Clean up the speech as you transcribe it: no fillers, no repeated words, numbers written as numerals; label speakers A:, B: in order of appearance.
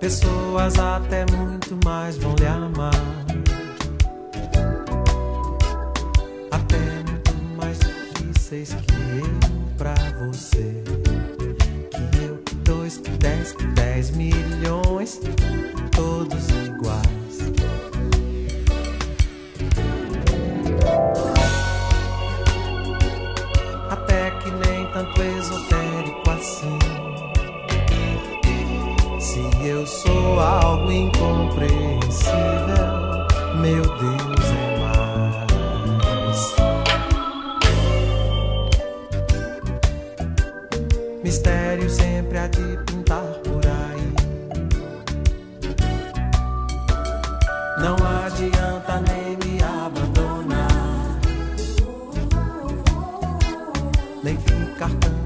A: pessoas até muito mais vão lhe amar, até muito mais difíceis que eu pra você. Que eu, que dois, que 10 milhões, todos iguais. Até que nem tanto esotérico assim. Se eu sou algo incompreensível, meu Deus é mais. Mistério sempre há de pintar por aí. Não adianta nem me abandonar, nem ficar tão